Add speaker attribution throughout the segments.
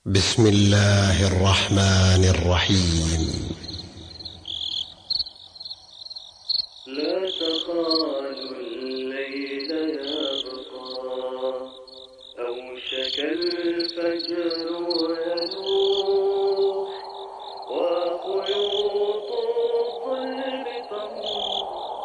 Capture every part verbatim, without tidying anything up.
Speaker 1: بسم الله الرحمن الرحيم.
Speaker 2: لا تخالوا الليل يبقى أوشك الفجر ويلوح وخيوط الظلم تمضي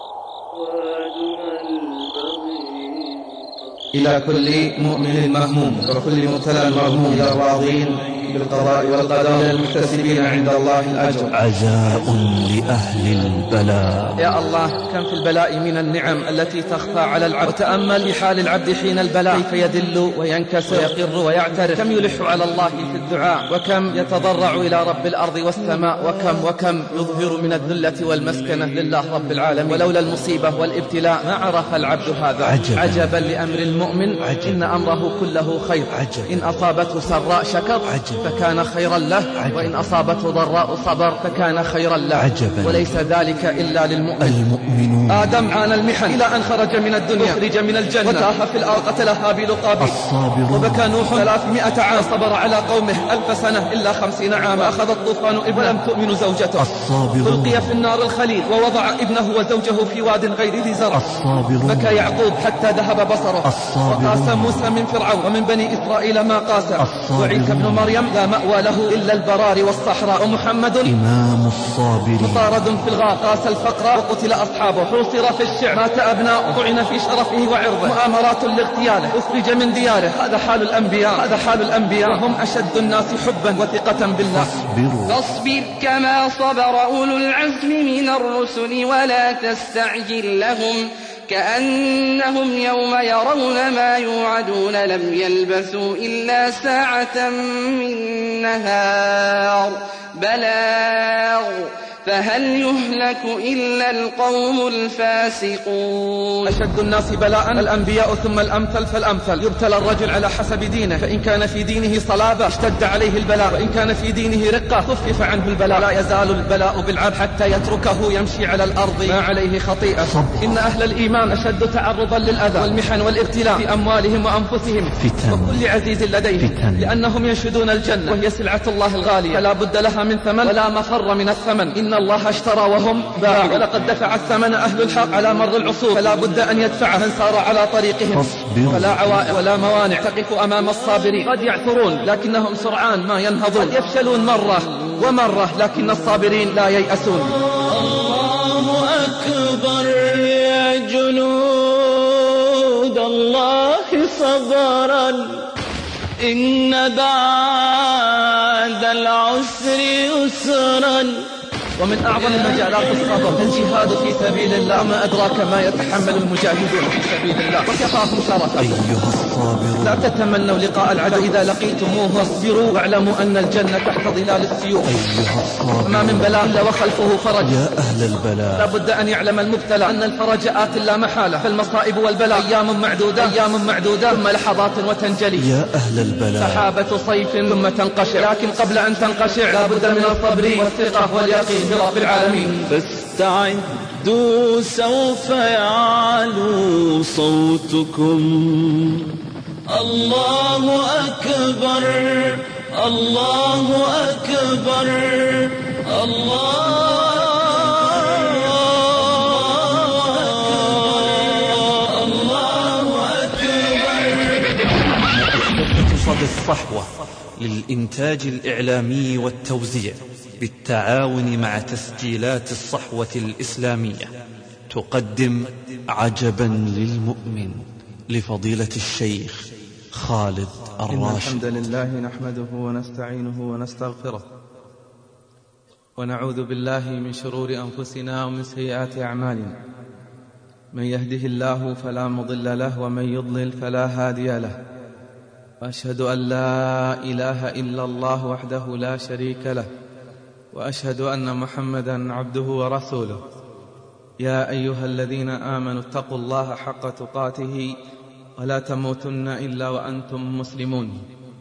Speaker 2: وأدمى البغي
Speaker 3: إلى كل مؤمن مهموم وكل مبتلى مرهوم، إلى الراضين بالقضاء والقدر، إلى المحتسبين عند الله الأجر.
Speaker 4: عزاء لأهل البلاء.
Speaker 3: يا الله، كم في البلاء من النعم التي تخفى على العبد. وتأمل في حال العبد حين البلاء، كيف يدل وينكسر ويقر ويعترف، كم يلح على الله في الدعاء، وكم يتضرع إلى رب الأرض والسماء، وكم وكم يظهر من الذلة والمسكنة لله رب العالمين. ولولا المصيبة والابتلاء ما عرف العبد هذا.
Speaker 4: عجبا,
Speaker 3: عجبا لأمر المؤمن، عجبا. إن أمره كله خير. عجبا. إن أصابته سراء شكر، عجبا. فكان خيرا له. عجبا. وإن أصابته ضراء صبر فكان خيرا له. عجبا. وليس ذلك إلا للمؤمن.
Speaker 4: المؤمنون.
Speaker 3: آدم عانى المحن إلى أن خرج من الدنيا، خرج من الجنة، وتاه في الأرض، قتل هابيل قابيل.
Speaker 4: الصابرون.
Speaker 3: وبكى نوح ثلاثمائة عام، صبر على قومه ألف سنة إلا خمسين عاما، أخذ الطوفان ابنه ولم تؤمن زوجته.
Speaker 4: الصابرون.
Speaker 3: ألقي في النار الخليل، ووضع ابنه وزوجه في واد غير ذي زرع.
Speaker 4: الصابرون.
Speaker 3: بكى يعقوب حتى ذهب بصره.
Speaker 4: الصابرون.
Speaker 3: وقاس موسى من فرعون ومن بني إسرائيل ما قاس. وعيسى ابن مريم لا مأوى له إلا البراري والصحراء. ومحمد
Speaker 4: إمام الصابرين
Speaker 3: مطارد في الغار، قاس الفقر وقتل أصحابه، حوصر في الشعر، مات أبناؤه، طعن في شرفه وعرضه، مؤامرات لاغتياله، أخرج من دياره. هذا حال الأنبياء، هذا حال الأنبياء، وهم أشد الناس حبا وثقة بالله.
Speaker 4: فاصبروا.
Speaker 5: فاصبر كما صبر أولو العزم من الرسل ولا تستعجل لهم، كأنهم يوم يرون ما يوعدون لم يلبثوا إلا ساعة من نهار بلاغ، فهل يهلك إلا القوم الفاسقون.
Speaker 3: أشد الناس بلاء الأنبياء ثم الأمثل فالأمثل. يبتلى الرجل على حسب دينه، فإن كان في دينه صلابة اشتد عليه البلاء، وإن كان في دينه رقة خفف عنه البلاء. لا يزال البلاء بالعبد حتى يتركه يمشي على الأرض ما عليه خطيئة.
Speaker 4: صبر.
Speaker 3: إن أهل الإيمان أشد تعرضا للأذى والمحن والابتلاء في أموالهم وأنفسهم
Speaker 4: فتن.
Speaker 3: وكل عزيز لديهم،
Speaker 4: فتن.
Speaker 3: لأنهم ينشدون الجنة وهي سلعة الله الغالية، فلا بد لها من ثمن ولا مفر من الثمن. إن الله اشترى وهم باعوا، ولقد دفع الثمن أهل الحق على مر العصور، فلا بد أن يدفع من سار على طريقهم.
Speaker 4: فاصبروا.
Speaker 3: فلا عوائق ولا موانع تقف أمام الصابرين. قد يعثرون لكنهم سرعان ما ينهضون، قد يفشلون مرة ومرة لكن الصابرين لا ييأسون.
Speaker 2: الله أكبر يا جنود الله صبرا، إن بعد العسر يسرا.
Speaker 3: ومن أعظم المجالات الصبر الجهاد في سبيل الله، ما أدراك ما يتحمل المجاهدون في سبيل الله وكفاهم شرفا.
Speaker 4: أيها الصابرون.
Speaker 3: لا تتمنوا لقاء العدو، إذا لقيتموه واصبروا واعلموا أن الجنة تحت ظلال السيوف.
Speaker 4: أيها الصابرون.
Speaker 3: ما من بلاء إلا وخلفه فرج.
Speaker 4: يا أهل البلاء.
Speaker 3: لا بد أن يعلم المبتلى أن الفرج آت لا محالة، فالمصائب والبلاء أيام معدودة أيام معدودة ثم لحظات وتنجلي.
Speaker 4: يا أهل البلاء.
Speaker 3: سحابة صيف ثم تنقشع، لكن قبل أن تنقشع لا بد من الصبر والثقة واليقين برب العالمين.
Speaker 2: فاستعدوا سوف يعلو صوتكم. الله أكبر الله أكبر الله
Speaker 4: صدى الصحوة للإنتاج الإعلامي والتوزيع بالتعاون مع تسجيلات الصحوة الإسلامية تقدم عجبا للمؤمن لفضيلة الشيخ خالد الراشد.
Speaker 3: إن الحمد لله نحمده ونستعينه ونستغفره، ونعوذ بالله من شرور أنفسنا ومن سيئات أعمالنا. من يهده الله فلا مضل له، ومن يضلل فلا هادي له. وأشهد أن لا إله إلا الله وحده لا شريك له، وأشهد أن محمدا عبده ورسوله. يا أيها الذين آمنوا اتقوا الله حق تقاته ولا تموتن إلا وأنتم مسلمون.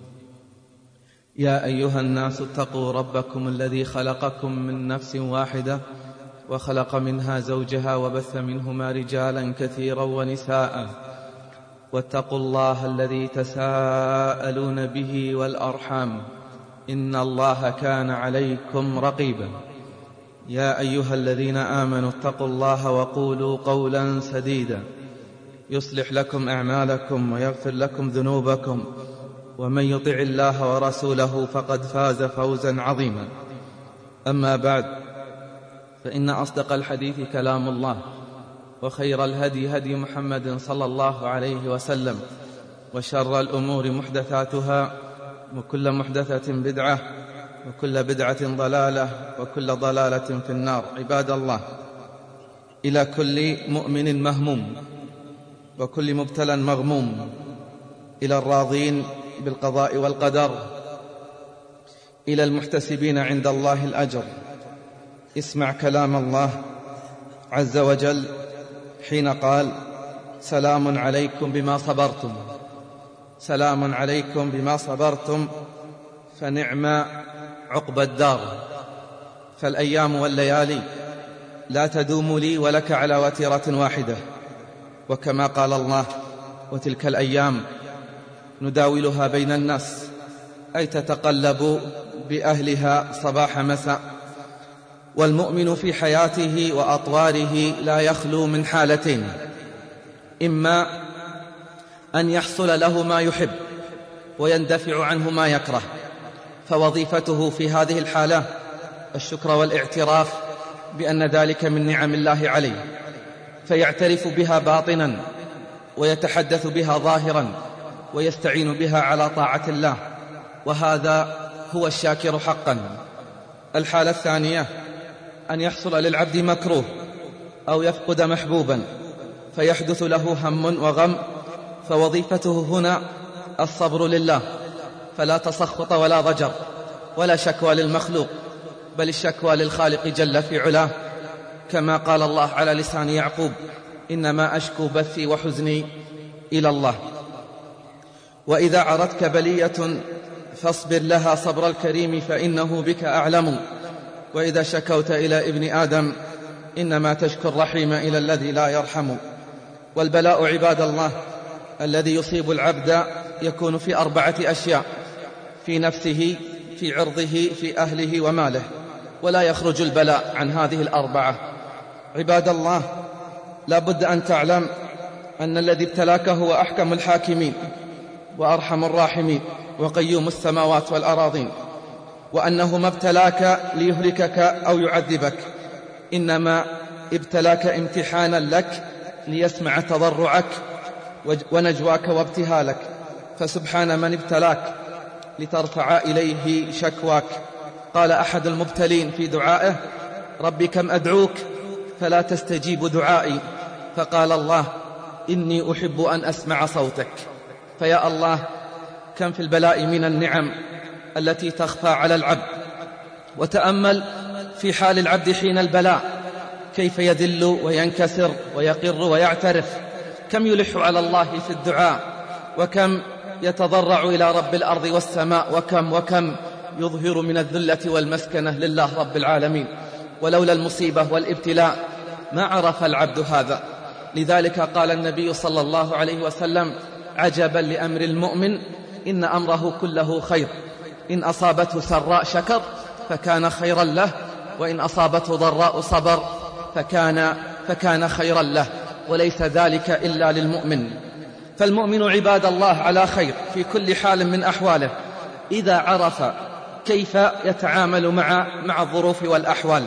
Speaker 3: يا أيها الناس اتقوا ربكم الذي خلقكم من نفس واحدة وخلق منها زوجها وبث منهما رجالا كثيرا ونساء، واتقوا الله الذي تساءلون به والأرحام، إن الله كان عليكم رقيبا. يا أيها الذين آمنوا اتقوا الله وقولوا قولا سديدا يصلح لكم أعمالكم ويغفر لكم ذنوبكم، ومن يطع الله ورسوله فقد فاز فوزا عظيما. أما بعد، فإن أصدق الحديث كلام الله، وخير الهدي هدي محمد صلى الله عليه وسلم، وشر الأمور محدثاتها، وكل محدثة بدعة، وكل بدعة ضلالة، وكل ضلالة في النار. عباد الله، إلى كل مؤمن مهموم وكل مبتلى مغموم، إلى الراضين بالقضاء والقدر، إلى المحتسبين عند الله الأجر، اسمع كلام الله عز وجل حين قال: سلام عليكم بما صبرتم. سلام عليكم بما صبرتم، فنعم عقبى الدار. فالأيام والليالي لا تدوم لي ولك على وتيرة واحدة، وكما قال الله: وتلك الأيام نداولها بين الناس، أي تتقلب بأهلها صباح مساء. والمؤمن في حياته وأطواره لا يخلو من حالتين: إما أن يحصل له ما يحب ويندفع عنه ما يكره، فوظيفته في هذه الحالة الشكر والاعتراف بأن ذلك من نعم الله عليه، فيعترف بها باطنا ويتحدث بها ظاهرا ويستعين بها على طاعة الله، وهذا هو الشاكر حقا. الحالة الثانية أن يحصل للعبد مكروه أو يفقد محبوبا فيحدث له هم وغم، فوظيفته هنا الصبر لله، فلا تسخط ولا ضجر ولا شكوى للمخلوق، بل الشكوى للخالق جل في علاه، كما قال الله على لسان يعقوب: إنما أشكو بثي وحزني إلى الله. وإذا عرتك بلية فاصبر لها صبر الكريم، فإنه بك أعلم. وإذا شكوت إلى ابن آدم إنما تشكو الرحيم إلى الذي لا يرحم. والبلاء عباد الله الذي يصيب العبد يكون في أربعة أشياء: في نفسه، في عرضه، في أهله، وماله، ولا يخرج البلاء عن هذه الأربعة. عباد الله، لا بد أن تعلم أن الذي ابتلاك هو أحكم الحاكمين وأرحم الراحمين وقيوم السماوات والأراضين، وأنه ما ابتلاك ليهلكك أو يعذبك، إنما ابتلاك امتحانا لك ليسمع تضرعك ونجواك وابتهالك. فسبحان من ابتلاك لترفع إليه شكواك. قال أحد المبتلين في دعائه: ربي كم أدعوك فلا تستجيب دعائي، فقال الله: إني أحب أن أسمع صوتك. فيا الله، كم في البلاء من النعم التي تخفى على العبد. وتأمل في حال العبد حين البلاء، كيف يذل وينكسر ويقر ويعترف، كم يلح على الله في الدعاء، وكم يتضرع إلى رب الأرض والسماء، وكم وكم يظهر من الذلة والمسكنة لله رب العالمين. ولولا المصيبة والابتلاء ما عرف العبد هذا. لذلك قال النبي صلى الله عليه وسلم: عجبا لأمر المؤمن، إن أمره كله خير، إن أصابته سراء شكر فكان خيرا له، وإن أصابته ضراء صبر فكان, فكان خيرا له، وليس ذلك إلا للمؤمن. فالمؤمن عباد الله على خير في كل حال من أحواله، إذا عرف كيف يتعامل مع, مع الظروف والأحوال.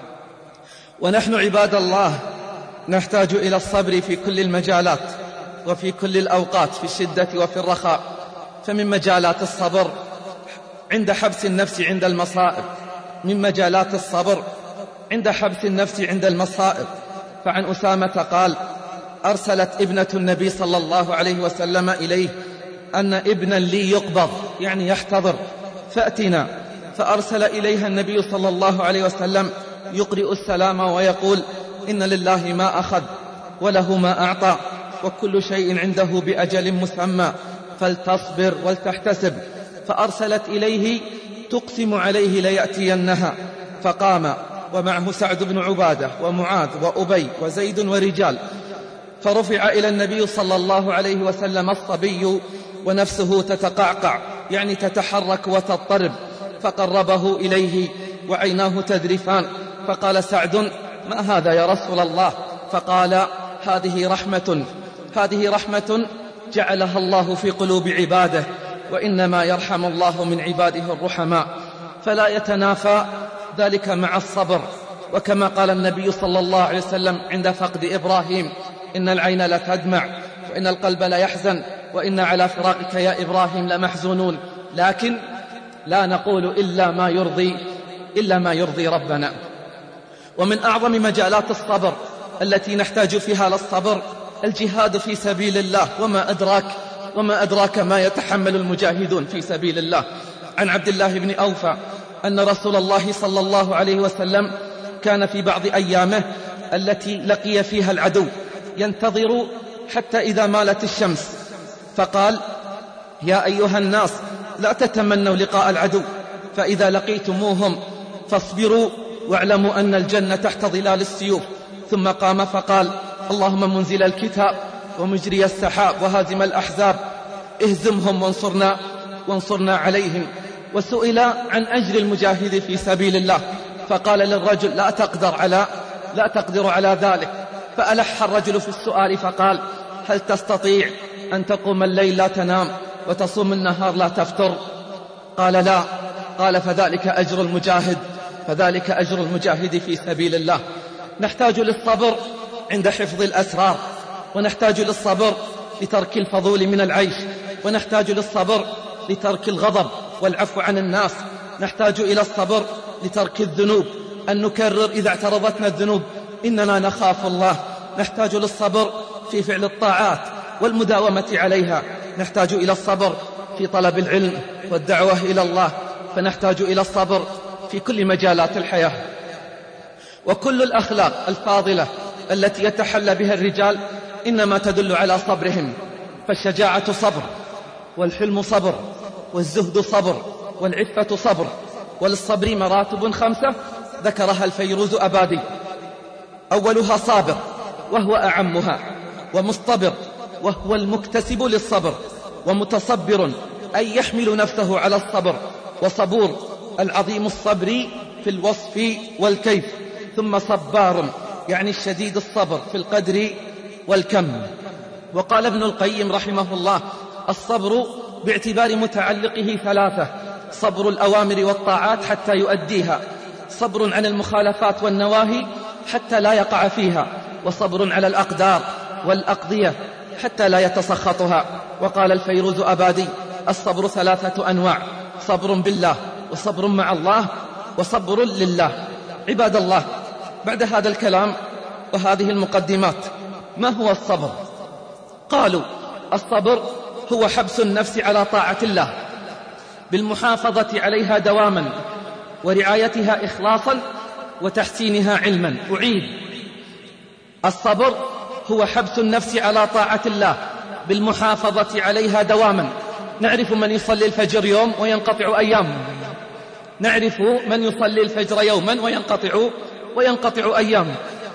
Speaker 3: ونحن عباد الله نحتاج إلى الصبر في كل المجالات وفي كل الأوقات، في الشدة وفي الرخاء. فمن مجالات الصبر عند حبس النفس عند المصائب، من مجالات الصبر عند حبس النفس عند المصائب. فعن أسامة قال: أرسلت ابنة النبي صلى الله عليه وسلم إليه أن ابنا لي يقبض، يعني يحتضر، فأتنا. فأرسل إليها النبي صلى الله عليه وسلم يقرئ السلام ويقول: إن لله ما أخذ وله ما أعطى، وكل شيء عنده بأجل مسمى، فلتصبر ولتحتسب. فأرسلت إليه تقسم عليه ليأتينها، فقام ومعه سعد بن عبادة ومعاذ وأبي وزيد ورجال. فرفع إلى النبي صلى الله عليه وسلم الصبي ونفسه تتقعقع، يعني تتحرك وتضطرب، فقربه إليه وعيناه تذرفان، فقال سعد: ما هذا يا رسول الله؟ فقال: هذه رحمة هذه رحمة جعلها الله في قلوب عباده، وإنما يرحم الله من عباده الرحماء، فلا يتنافى ذلك مع الصبر. وكما قال النبي صلى الله عليه وسلم عند فقد إبراهيم: إن العين لتدمع وإن القلب ليحزن وإن على فراقك يا إبراهيم لمحزونون، لكن لا نقول إلا ما يرضي إلا ما يرضي ربنا. ومن أعظم مجالات الصبر التي نحتاج فيها للصبر الجهاد في سبيل الله، وما أدراك وما أدراك ما يتحمل المجاهدون في سبيل الله. عن عبد الله بن أوفى أن رسول الله صلى الله عليه وسلم كان في بعض أيامه التي لقي فيها العدو ينتظر حتى إذا مالت الشمس، فقال: يا أيها الناس لا تتمنوا لقاء العدو، فإذا لقيتموهم فاصبروا واعلموا أن الجنة تحت ظلال السيوف. ثم قام فقال: اللهم منزل الكتاب ومجري السحاب وهازم الأحزاب اهزمهم وانصرنا وانصرنا عليهم. وسئل عن أجر المجاهد في سبيل الله، فقال للرجل: لا تقدر على لا تقدر على ذلك. فألح الرجل في السؤال فقال: هل تستطيع أن تقوم الليل لا تنام وتصوم النهار لا تفطر؟ قال: لا. قال: فذلك أجر المجاهد فذلك أجر المجاهد في سبيل الله. نحتاج للصبر عند حفظ الأسرار، ونحتاج للصبر لترك الفضول من العيش، ونحتاج للصبر لترك الغضب والعفو عن الناس، نحتاج إلى الصبر لترك الذنوب، أن نكرر إذا اعترضتنا الذنوب إننا نخاف الله، نحتاج للصبر في فعل الطاعات والمداومة عليها، نحتاج إلى الصبر في طلب العلم والدعوة إلى الله، فنحتاج إلى الصبر في كل مجالات الحياة. وكل الأخلاق الفاضلة التي يتحلى بها الرجال إنما تدل على صبرهم، فالشجاعة صبر، والحلم صبر، والزهد صبر، والعفة صبر. وللصبر مراتب خمسة ذكرها الفيروز أبادي: أولها صابر وهو أعمها، ومصطبر وهو المكتسب للصبر، ومتصبر أي يحمل نفسه على الصبر، وصبور العظيم الصبر في الوصف والكيف، ثم صبار يعني الشديد الصبر في القدر والكم. وقال ابن القيم رحمه الله: الصبر باعتبار متعلقه ثلاثة: صبر الأوامر والطاعات حتى يؤديها، صبر عن المخالفات والنواهي حتى لا يقع فيها، وصبر على الأقدار والأقضية حتى لا يتسخطها. وقال الفيروز أبادي: الصبر ثلاثة أنواع: صبر بالله، وصبر مع الله، وصبر لله. عباد الله، بعد هذا الكلام وهذه المقدمات، ما هو الصبر؟ قالوا: الصبر هو حبس النفس على طاعة الله بالمحافظة عليها دواما، ورعايتها إخلاصا، وتحسينها علما. أعيد: الصبر هو حبس النفس على طاعة الله بالمحافظة عليها دواما. نعرف من يصلي الفجر يوم وينقطع أيام، نعرف من يصلي الفجر يوما وينقطع وينقطع أيام.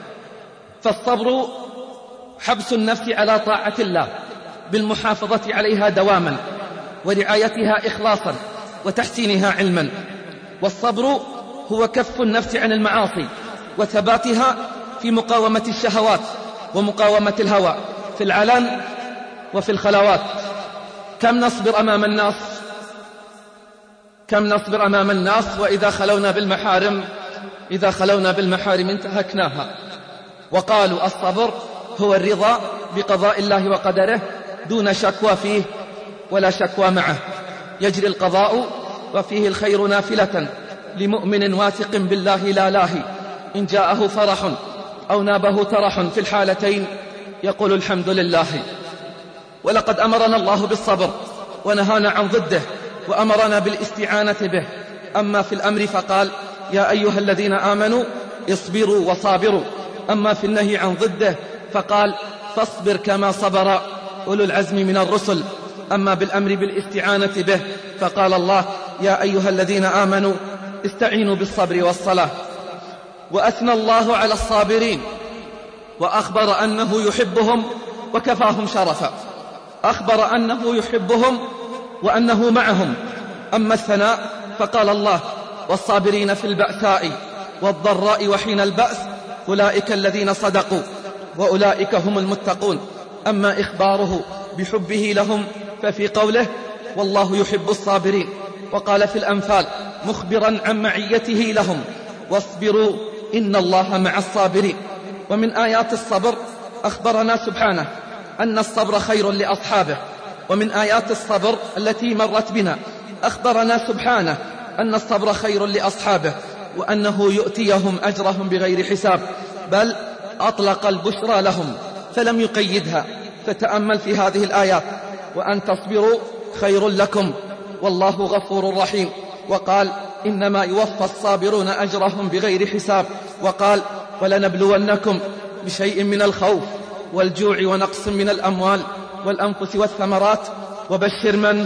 Speaker 3: فالصبر حبس النفس على طاعة الله بالمحافظة عليها دواما، ورعايتها إخلاصا، وتحسينها علما. والصبر هو كف النفس عن المعاصي وثباتها في مقاومة الشهوات ومقاومة الهوى في العلن وفي الخلوات. كم نصبر أمام الناس كم نصبر أمام الناس وإذا خلونا بالمحارم إذا خلونا بالمحارم انتهكناها. وقالوا: الصبر هو الرضا بقضاء الله وقدره دون شكوى فيه ولا شكوى معه. يجري القضاء وفيه الخير نافلة لمؤمن واثق بالله لا لاهي، إن جاءه فرح أو نابه ترح في الحالتين يقول الحمد لله. ولقد أمرنا الله بالصبر ونهانا عن ضده، وأمرنا بالاستعانة به. أما في الأمر فقال: يا أيها الذين آمنوا اصبروا وصابروا. أما في النهي عن ضده فقال: فاصبر كما صبر أولو العزم من الرسل. أما بالأمر بالاستعانة به فقال الله: يا أيها الذين آمنوا استعينوا بالصبر والصلاة. وأثنى الله على الصابرين وأخبر أنه يحبهم وكفاهم شرفا. أخبر أنه يحبهم وأنه معهم. أما الثناء فقال الله: والصابرين في البأساء والضراء وحين البأس أولئك الذين صدقوا وأولئك هم المتقون. أما إخباره بحبه لهم ففي قوله: والله يحب الصابرين. وقال في الأنفال مخبرا عن معيته لهم: واصبروا إن الله مع الصابرين. ومن آيات الصبر أخبرنا سبحانه أن الصبر خير لأصحابه. ومن آيات الصبر التي مرت بنا أخبرنا سبحانه أن الصبر خير لأصحابه، وأنه يؤتيهم أجرهم بغير حساب، بل أطلق البشرى لهم فلم يقيدها. فتأمل في هذه الآيات: وأن تصبروا خير لكم والله غفور رحيم. وقال: إنما يوفى الصابرون أجرهم بغير حساب. وقال: ولنبلونكم بشيء من الخوف والجوع ونقص من الأموال والأنفس والثمرات وبشر من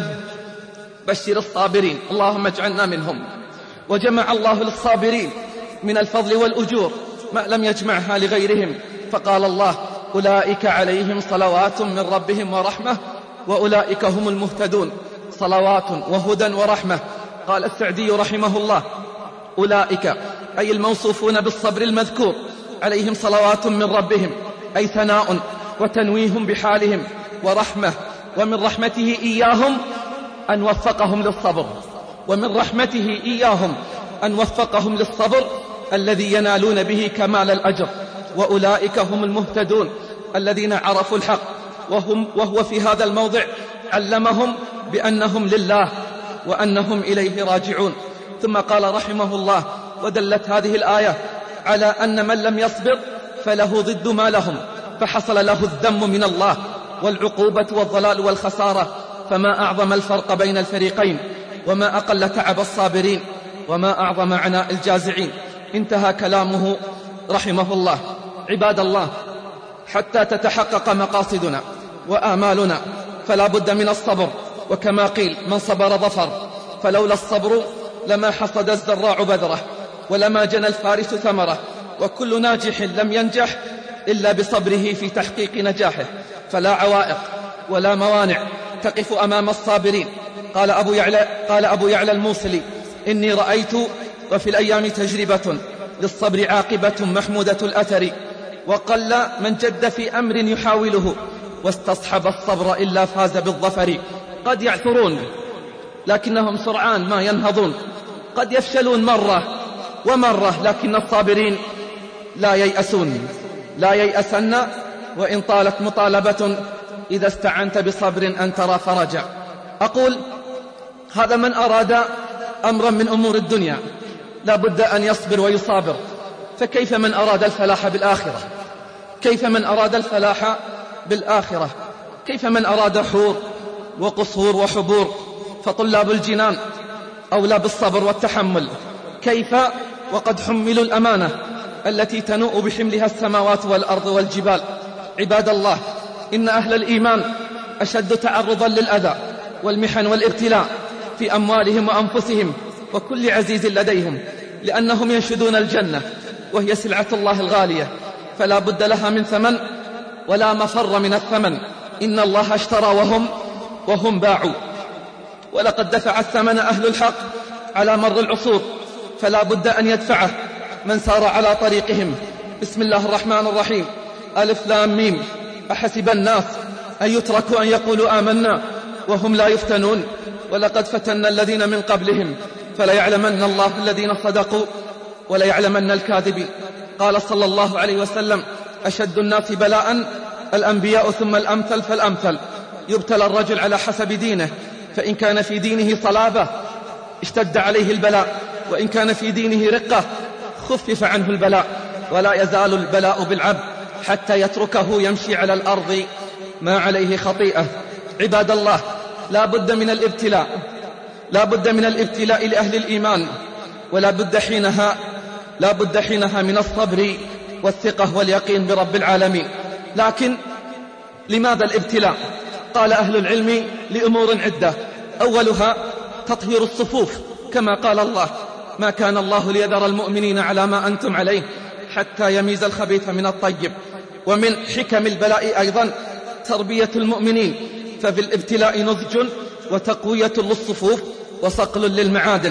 Speaker 3: بشر الصابرين. اللهم اجعلنا منهم. وجمع الله للصابرين من الفضل والأجور ما لم يجمعها لغيرهم، فقال الله: أولئك عليهم صلوات من ربهم ورحمة وأولئك هم المهتدون. صلوات وهدى ورحمة. قال السعدي رحمه الله: أولئك أي الموصوفون بالصبر المذكور عليهم صلوات من ربهم، أي ثناء وتنويه بحالهم ورحمة. ومن رحمته إياهم أن وفقهم للصبر، ومن رحمته إياهم أن وفقهم للصبر الذي ينالون به كمال الأجر. وأولئك هم المهتدون الذين عرفوا الحق، وهم وهو في هذا الموضع علمهم بأنهم لله وأنهم إليه راجعون. ثم قال رحمه الله: ودلت هذه الآية على أن من لم يصبر فله ضد ما لهم، فحصل له الذم من الله والعقوبة والضلال والخسارة. فما أعظم الفرق بين الفريقين، وما أقل تعب الصابرين، وما أعظم عناء الجازعين. انتهى كلامه رحمه الله. عباد الله، حتى تتحقق مقاصدنا وآمالنا فلا بد من الصبر. وكما قيل: من صبر ظفر. فلولا الصبر لما حصد الزراع بذره، ولما جنى الفارس ثمره. وكل ناجح لم ينجح إلا بصبره في تحقيق نجاحه. فلا عوائق ولا موانع تقف أمام الصابرين. قال أبو يعلى, قال أبو يعلى الموصلي: إني رأيت وفي الأيام تجربة للصبر عاقبة محمودة الأثر، وقل من جد في أمر يحاوله واستصحب الصبر إلا فاز بالظفر. قد يعثرون لكنهم سرعان ما ينهضون، قد يفشلون مرة ومرة لكن الصابرين لا ييأسون. لا ييأسن وإن طالت مطالبة إذا استعنت بصبر أن ترى فرجا. أقول: هذا من أراد أمرا من أمور الدنيا لا بد أن يصبر ويصابر. فكيف من أراد الفلاح بالآخرة؟ كيف من أراد الفلاح بالآخرة؟ كيف من أراد حور وقصور وحبور؟ فطلاب الجنان أولى بالصبر والتحمل. كيف وقد حملوا الأمانة التي تنوء بحملها السماوات والأرض والجبال. عباد الله، إن أهل الإيمان أشد تعرضا للأذى والمحن والابتلاء في أموالهم وأنفسهم وكل عزيز لديهم، لأنهم ينشدون الجنة وهي سلعة الله الغالية، فلا بد لها من ثمن ولا مفر من الثمن. إن الله اشترى وهم وهم باعوا، ولقد دفع الثمن أهل الحق على مر العصور، فلا بد أن يدفعه من سار على طريقهم. بسم الله الرحمن الرحيم. ألف لام ميم. أحسب الناس أن يتركوا أن يقولوا آمنا وهم لا يفتنون، ولقد فتنا الذين من قبلهم فليعلمن الله الذين صدقوا وليعلمن الكاذبين. قال صلى الله عليه وسلم: أشد الناس بلاء الأنبياء ثم الأمثل فالأمثل. يبتلى الرجل على حسب دينه، فإن كان في دينه صلابة اشتد عليه البلاء، وإن كان في دينه رقة خفف عنه البلاء. ولا يزال البلاء بالعبد حتى يتركه يمشي على الأرض ما عليه خطيئة. عباد الله، لا بد من الابتلاء، لا بد من الابتلاء لأهل الإيمان، ولا بد حينها لا بد حينها من الصبر والثقة واليقين برب العالمين. لكن لماذا الابتلاء؟ قال أهل العلم: لأمور عدة. أولها تطهير الصفوف، كما قال الله: ما كان الله ليذر المؤمنين على ما أنتم عليه حتى يميز الخبيث من الطيب. ومن حكم البلاء أيضا تربية المؤمنين، ففي الابتلاء نضج وتقوية للصفوف وصقل للمعادن.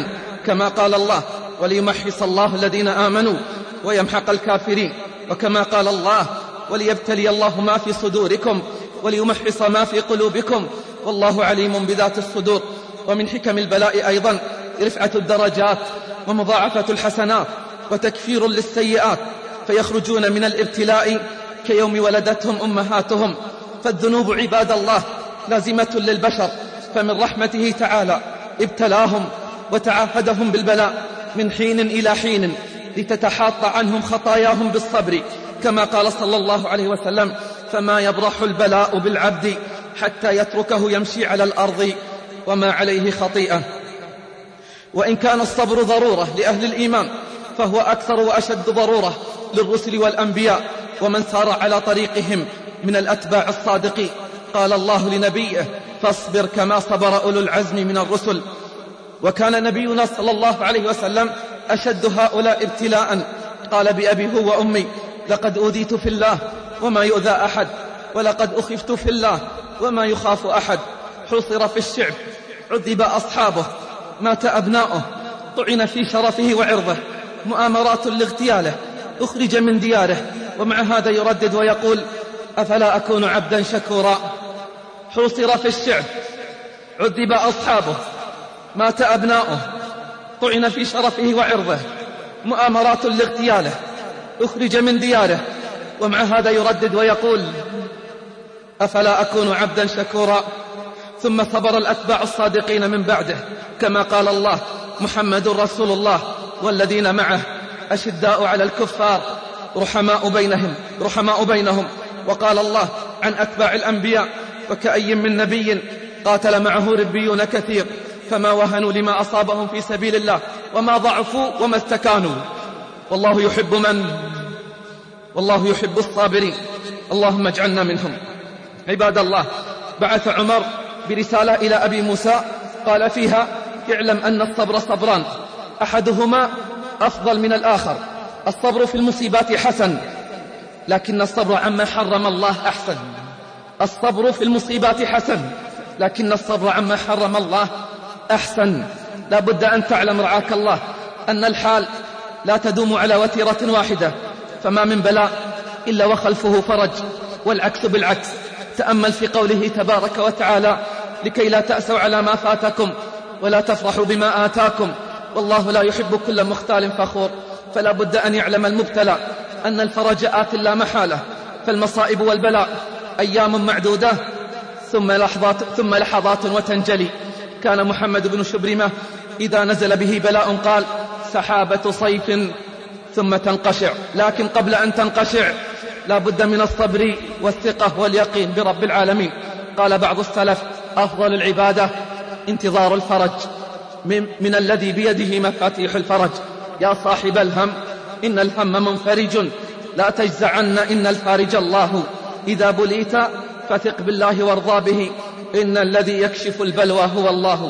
Speaker 3: كما قال الله وليمحص الله الذين آمنوا ويمحق الكافرين، وكما قال الله وليبتلي الله ما في صدوركم وليمحص ما في قلوبكم والله عليم بذات الصدور. ومن حكم البلاء أيضا رفعة الدرجات ومضاعفة الحسنات وتكفير للسيئات، فيخرجون من الابتلاء كيوم ولدتهم أمهاتهم. فالذنوب عباد الله لازمة للبشر، فمن رحمته تعالى ابتلاهم وتعاهدهم بالبلاء من حين إلى حين لتتحاط عنهم خطاياهم بالصبر، كما قال صلى الله عليه وسلم فما يبرح البلاء بالعبد حتى يتركه يمشي على الأرض وما عليه خطيئة. وإن كان الصبر ضرورة لأهل الإيمان فهو أكثر وأشد ضرورة للرسل والأنبياء ومن سار على طريقهم من الأتباع الصادقين. قال الله لنبيه فاصبر كما صبر أولو العزم من الرسل. وكان نبينا صلى الله عليه وسلم أشد هؤلاء ابتلاء، قال بأبي هو وأمي لقد أوذيت في الله وما يؤذى أحد، ولقد أخفت في الله وما يخاف أحد. حصر في الشعب، عذب أصحابه، مات أبناؤه، طعن في شرفه وعرضه، مؤامرات لاغتياله، أخرج من دياره، ومع هذا يردد ويقول أفلا أكون عبدا شكورا. حصر في الشعب، عذب أصحابه، مات أبناؤه، طعن في شرفه وعرضه، مؤامرات لاغتياله، أخرج من دياره، ومع هذا يردد ويقول أفلا أكون عبدا شكورا. ثم صبر الأتباع الصادقين من بعده، كما قال الله محمد رسول الله والذين معه أشداء على الكفار رحماء بينهم رحماء بينهم. وقال الله عن أتباع الأنبياء وكأي من نبي قاتل معه ربيون كثير فما وهنوا لما أصابهم في سبيل الله وما ضعفوا وما استكانوا والله يحب من والله يحب الصابرين. اللهم اجعلنا منهم. عباد الله، بعث عمر برسالة إلى أبي موسى قال فيها اعلم أن الصبر صبران أحدهما أفضل من الآخر. الصبر في المصيبات حسن، لكن الصبر عما حرم الله أحسن. الصبر في المصيبات حسن، لكن الصبر عما حرم الله أحسن. لا بد أن تعلم رعاك الله أن الحال لا تدوم على وتيرة واحدة، فما من بلاء إلا وخلفه فرج، والعكس بالعكس. تأمل في قوله تبارك وتعالى لكي لا تأسوا على ما فاتكم ولا تفرحوا بما آتاكم والله لا يحب كل مختال فخور. فلا بد أن يعلم المبتلى أن الفرج آت لا محالة، فالمصائب والبلاء أيام معدودة ثم لحظات, ثم لحظات وتنجلي. كان محمد بن شبرمة إذا نزل به بلاء قال سحابة صيف ثم تنقشع، لكن قبل أن تنقشع لا بد من الصبر والثقة واليقين برب العالمين. قال بعض السلف أفضل العبادة انتظار الفرج من, من الذي بيده مفاتيح الفرج. يا صاحب الهم إن الهم منفرج، لا تجزعن إن الفارج الله. إذا بليت فثق بالله وارضى به، إن الذي يكشف البلوى هو الله.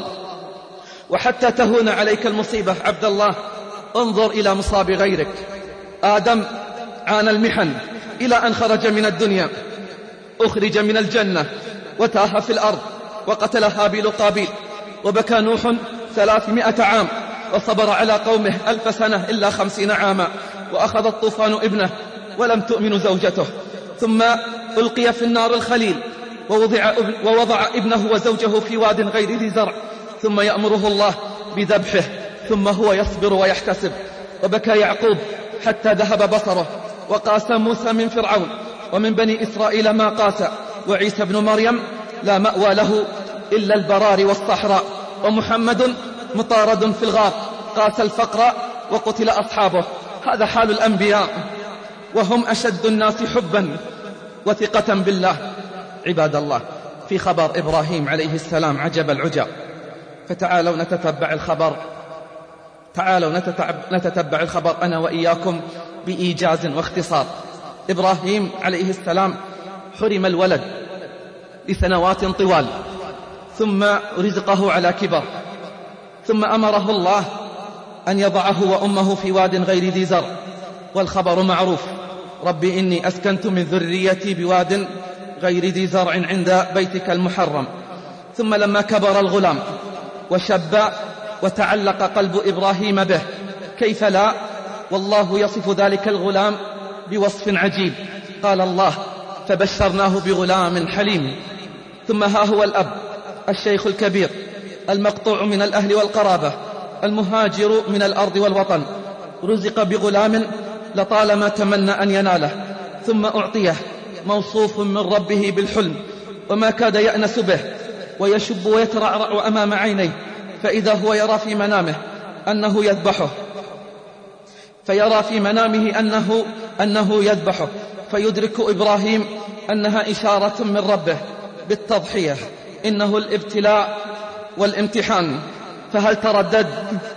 Speaker 3: وحتى تهون عليك المصيبة عبد الله انظر إلى مصاب غيرك. آدم عانى المحن إلى أن خرج من الدنيا، أخرج من الجنة وتاه في الأرض، وقتل هابيل قابيل. وبكى نوح ثلاثمائة عام وصبر على قومه ألف سنة إلا خمسين عاما، وأخذ الطوفان ابنه ولم تؤمن زوجته. ثم ألقي في النار الخليل ووضع, ووضع ابنه وزوجه في واد غير ذي زرع، ثم يأمره الله بذبحه ثم هو يصبر ويحتسب. وبكى يعقوب حتى ذهب بصره، وقاس موسى من فرعون ومن بني إسرائيل ما قاس. وعيسى بن مريم لا مأوى له إلا البرار والصحراء. ومحمد مطارد في الغار قاس الفقر وقتل أصحابه. هذا حال الأنبياء، وهم أشد الناس حبا وثقة بالله. عباد الله، في خبر إبراهيم عليه السلام عجب العجاب، فتعالوا نتتبع الخبر تعالوا نتتبع الخبر أنا وإياكم بإيجاز واختصار. إبراهيم عليه السلام حرم الولد لسنوات طوال، ثم رزقه على كبر، ثم أمره الله أن يضعه وأمه في واد غير ذي زرع، والخبر معروف: رب إني أسكنت من ذريتي بواد غير ذي زرع عند بيتك المحرم. ثم لما كبر الغلام وشب وتعلق قلب إبراهيم به، كيف لا؟ والله يصف ذلك الغلام بوصف عجيب. قال الله: فبشرناه بغلام حليم. ثم ها هو الأب الشيخ الكبير المقطوع من الأهل والقرابة، المهاجر من الأرض والوطن، رزق بغلام لطالما تمنى أن يناله، ثم أعطيه، موصوف من ربه بالحلم، وما كاد يأنس به، ويشب ويترعرع أمام عينيه، فإذا هو يرى في منامه أنه يذبحه فيرى في منامه أنه, أنه يذبحه فيدرك إبراهيم أنها إشارة من ربه بالتضحية، إنه الابتلاء والامتحان. فهل تردد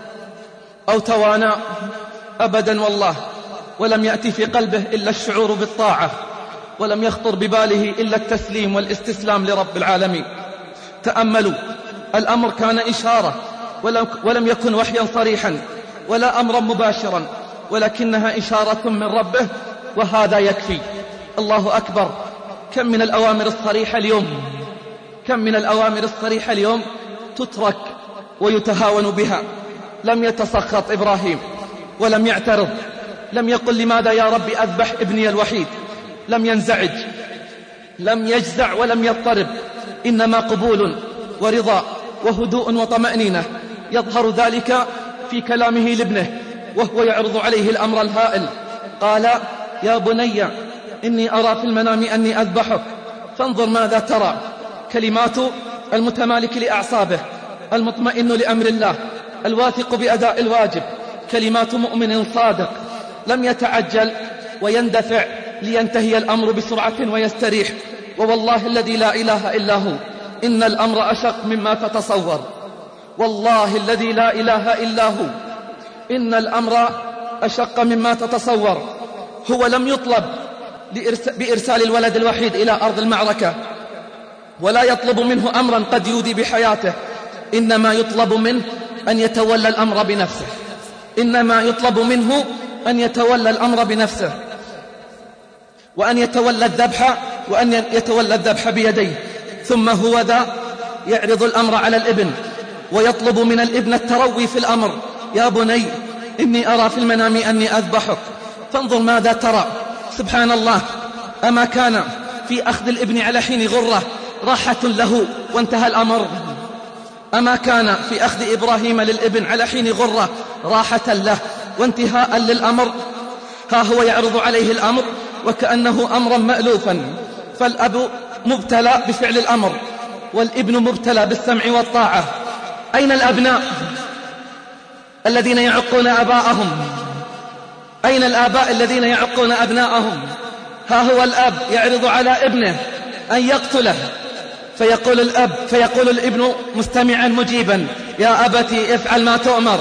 Speaker 3: أو توانى؟ أبدا والله، ولم يأتي في قلبه إلا الشعور بالطاعة، ولم يخطر بباله إلا التسليم والاستسلام لرب العالمين. تأملوا، الأمر كان إشارة ولم يكن وحيا صريحا ولا أمرا مباشرا، ولكنها إشارة من ربه، وهذا يكفي. الله أكبر، كم من الأوامر الصريحة اليوم كم من الأوامر الصريحة اليوم تترك ويتهاون بها. لم يتسخط إبراهيم ولم يعترض، لم يقل لماذا يا رب أذبح ابني الوحيد، لم ينزعج، لم يجزع ولم يضطرب، إنما قبول ورضا وهدوء وطمأنينة. يظهر ذلك في كلامه لابنه وهو يعرض عليه الأمر الهائل. قال: يا بني إني أرى في المنام أني أذبحك فانظر ماذا ترى. كلمات المتمالك لأعصابه، المطمئن لأمر الله، الواثق بأداء الواجب، كلمات مؤمن صادق لم يتعجل ويندفع لينتهي الأمر بسرعة ويستريح. ووالله الذي لا إله إلا هو إن الأمر أشق مما تتصور. والله الذي لا إله إلا هو إن الأمر أشق مما تتصور. هو لم يطلب بإرسال الولد الوحيد إلى أرض المعركة، ولا يطلب منه أمرا قد يودي بحياته، إنما يطلب منه أن يتولى الأمر بنفسه إنما يطلب منه أن يتولى الأمر بنفسه وأن يتولى الذبح وأن يتولى الذبح بيديه. ثم هو ذا يعرض الأمر على الابن ويطلب من الابن التروي في الأمر. يا بني إني أرى في المنام أني أذبحك فانظر ماذا ترى. سبحان الله، أما كان في أخذ الابن على حين غرة راحة له وانتهى الأمر؟ أما كان في أخذ إبراهيم للابن على حين غرة راحة له وانتهاء للأمر؟ ها هو يعرض عليه الأمر وكأنه أمرا مألوفا. فالأب مبتلى بفعل الأمر والابن مبتلى بالسمع والطاعة. أين الأبناء الذين يعقون أباءهم؟ أين الآباء الذين يعقون أبناءهم؟ ها هو الأب يعرض على ابنه أن يقتله، فيقول الأب فيقول الابن مستمعا مجيبا: يا أبتي افعل ما تؤمر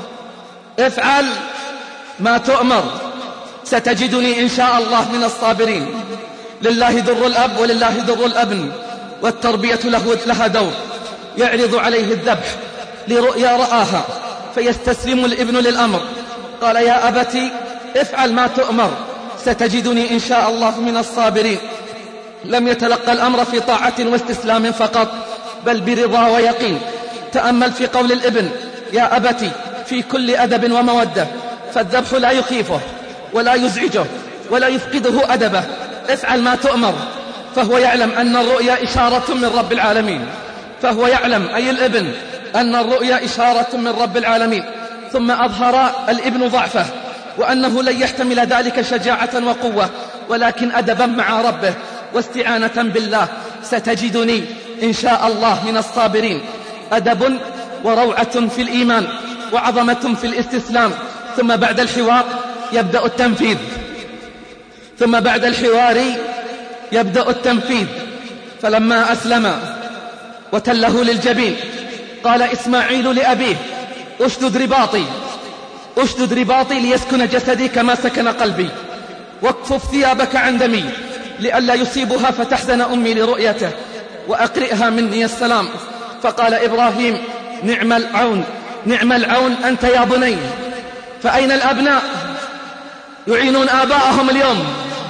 Speaker 3: افعل ما تؤمر ستجدني إن شاء الله من الصابرين. لله در الأب ولله در الابن، والتربية له لها دور. يعرض عليه الذبح لرؤيا رآها فيستسلم الابن للأمر. قال: يا أبتي افعل ما تؤمر ستجدني إن شاء الله من الصابرين. لم يتلقى الأمر في طاعة واستسلام فقط، بل برضا ويقين. تأمل في قول الابن: يا أبتي، في كل أدب ومودة، فالذبح لا يخيفه ولا يزعجه ولا يفقده أدبه. افعل ما تؤمر. فهو يعلم أن الرؤيا إشارة من رب العالمين فهو يعلم أي الابن أن الرؤيا إشارة من رب العالمين. ثم أظهر الابن ضعفه وأنه لن يحتمل ذلك شجاعة وقوة، ولكن أدبا مع ربه واستعانة بالله. ستجدني إن شاء الله من الصابرين. أدب وروعة في الإيمان وعظمة في الاستسلام. ثم بعد الحوار يبدأ التنفيذ ثم بعد الحوار يبدأ التنفيذ فلما أسلم وتله للجبين قال إسماعيل لأبيه: أشدد رباطي أشدد رباطي ليسكن جسدي كما سكن قلبي، واكفف ثيابك عن دمي لئلا يصيبها فتحزن أمي لرؤيته، وأقرئها مني السلام. فقال إبراهيم: نعم العون نعم العون أنت يا بني. فأين الأبناء يعينون آباءهم اليوم؟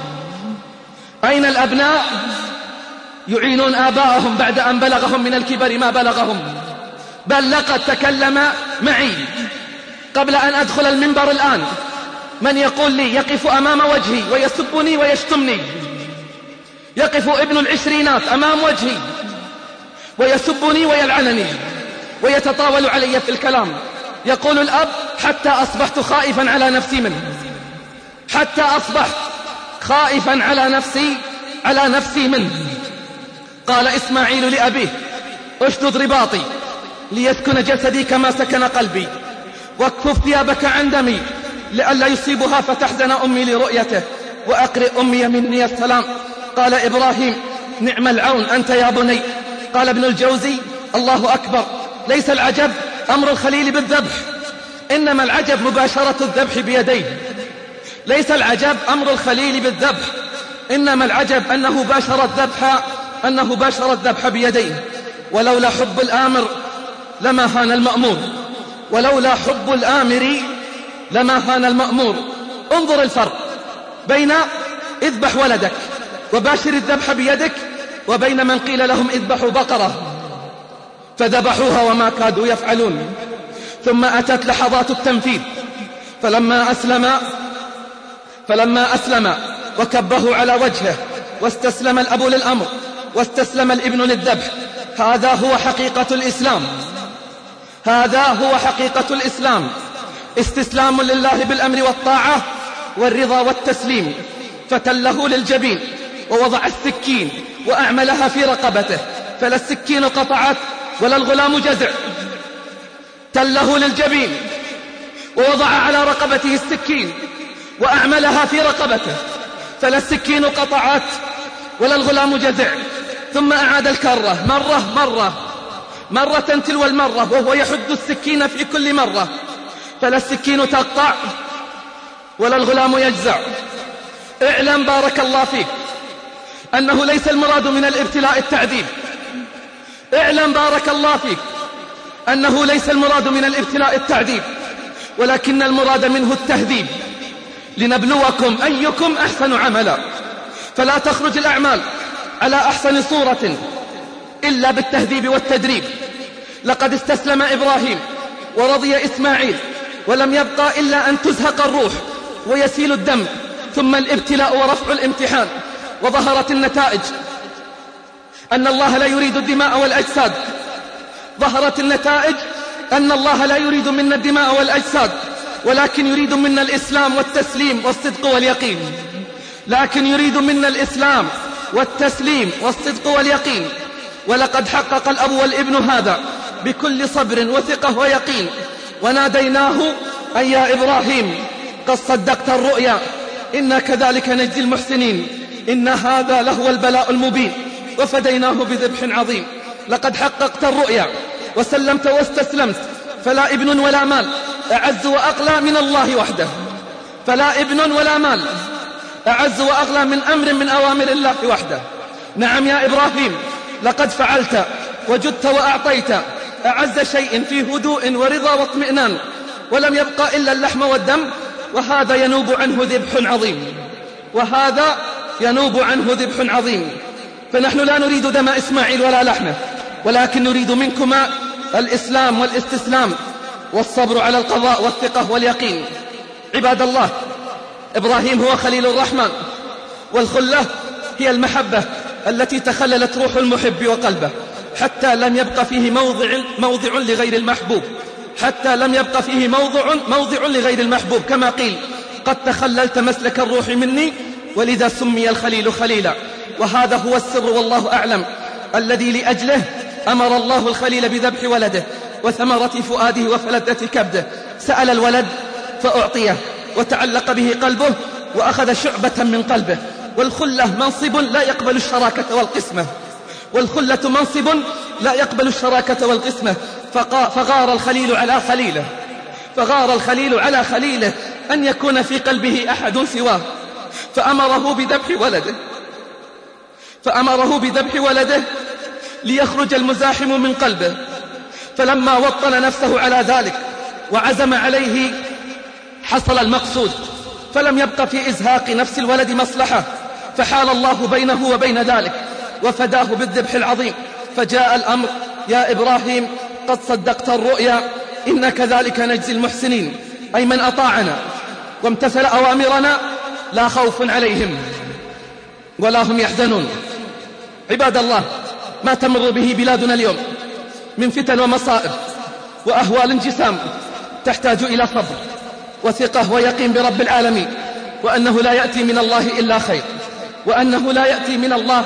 Speaker 3: أين الأبناء يعينون آباءهم بعد أن بلغهم من الكبر ما بلغهم؟ بل لقد تكلم معي قبل أن أدخل المنبر الآن من يقول لي يقف أمام وجهي ويسبني ويشتمني، يقف ابن العشرينات أمام وجهي ويسبني ويلعنني ويتطاول علي في الكلام. يقول الأب حتى أصبحت خائفا على نفسي منه، حتى أصبحت خائفا على نفسي على نفسي منه. قال إسماعيل لأبيه اشدد رباطي ليسكن جسدي كما سكن قلبي، واكفف ثيابك عن دمي لئلا يصيبها فتحزن أمي لرؤيته، وأقرئ أمي مني السلام. قال إبراهيم نعم العون أنت يا بني. قال ابن الجوزي الله أكبر، ليس العجب أمر الخليل بالذبح، إنما العجب مباشرة الذبح بيديه. ليس العجب أمر الخليل بالذبح، إنما العجب أنه باشر الذبح أنه باشر الذبح بيديه. ولولا حب الآمر لما هان المأمور، ولولا حب الآمر لما هان المأمور. انظر الفرق بين اذبح ولدك وباشر الذبح بيدك وبين من قيل لهم اذبحوا بقرة فذبحوها وما كادوا يفعلون. ثم أتت لحظات التنفيذ، فلما أسلم فلما أسلم وكبه على وجهه واستسلم الأب للأمر واستسلم الابن للذبح. هذا هو حقيقة الإسلام، هذا هو حقيقة الإسلام، استسلام لله بالأمر والطاعة والرضا والتسليم. فتله للجبين ووضع السكين وأعملها في رقبته، فلا السكين قطعت ولا الغلام جزع. تله للجبين ووضع على رقبته السكين وأعملها في رقبته، فلا السكين قطعت ولا الغلام جزع. ثم أعاد الكرة مرة مرة مرة تلو المرة وهو يحد السكين في كل مرة، فلا السكين تقطع ولا الغلام يجزع. اعلم بارك الله فيك أنه ليس المراد من الابتلاء التعذيب. اعلم بارك الله فيك أنه ليس المراد من الابتلاء التعذيب، ولكن المراد منه التهذيب، لنبلوكم أيكم أحسن عملا. فلا تخرج الأعمال على أحسن صورة إلا بالتهذيب والتدريب. لقد استسلم إبراهيم ورضي إسماعيل، ولم يبقى إلا أن تزهق الروح ويسيل الدم، ثم الابتلاء ورفع الامتحان، وظهرت النتائج أن الله لا يريد الدماء والأجساد. ظهرت النتائج أن الله لا يريد منا الدماء والأجساد، ولكن يريد منا الإسلام والتسليم والصدق واليقين. لكن يريد منا الإسلام والتسليم والصدق واليقين. ولقد حقق الأب والابن هذا بكل صبر وثقة ويقين. وناديناه أن يا إبراهيم قد صدقت الرؤيا إنا كذلك نجزي المحسنين، إن هذا لهو البلاء المبين، وفديناه بذبح عظيم. لقد حققت الرؤيا وسلمت واستسلمت، فلا ابن ولا مال أعز وأغلى من الله وحده، فلا ابن ولا مال أعز وأغلى من أمر من أوامر الله وحده. نعم يا إبراهيم لقد فعلت وجدت وأعطيت أعز شيء في هدوء ورضا واطمئنان، ولم يبقى إلا اللحم والدم، وهذا ينوب عنه ذبح عظيم، وهذا ينوب عنه ذبح عظيم. فنحن لا نريد دم إسماعيل ولا لحمه، ولكن نريد منكما الإسلام والاستسلام والصبر على القضاء والثقة واليقين. عباد الله، إبراهيم هو خليل الرحمن، والخلة هي المحبة التي تخللت روح المحب وقلبه حتى لم يبق فيه موضع, موضع لغير المحبوب، حتى لم يبق فيه موضع, موضع لغير المحبوب، كما قيل قد تخللت مسلك الروح مني، ولذا سمي الخليل خليلا. وهذا هو السر والله أعلم الذي لأجله أمر الله الخليل بذبح ولده وثمرة فؤاده وفلذة كبده. سأل الولد فأعطيه، وتعلق به قلبه وأخذ شعبة من قلبه. والخلة منصب لا يقبل الشراكة والقسمة، والخلة منصب لا يقبل الشراكة والقسمة. فغار الخليل على خليله، فغار الخليل على خليله أن يكون في قلبه أحد سواه، فأمره بذبح ولده فأمره بذبح ولده ليخرج المزاحم من قلبه. فلما وطن نفسه على ذلك وعزم عليه حصل المقصود، فلم يبق في إزهاق نفس الولد مصلحة، فحال الله بينه وبين ذلك وفداه بالذبح العظيم. فجاء الأمر يا إبراهيم قد صدقت الرؤيا إنا كذلك نجزي المحسنين، أي من أطاعنا وامتثل أوامرنا لا خوف عليهم ولا هم يحزنون. عباد الله، ما تمر به بلادنا اليوم من فتن ومصائب وأهوال انجسام تحتاج إلى صبر وثقة ويقين برب العالمين، وأنه لا يأتي من الله إلا خير، وأنه لا يأتي من الله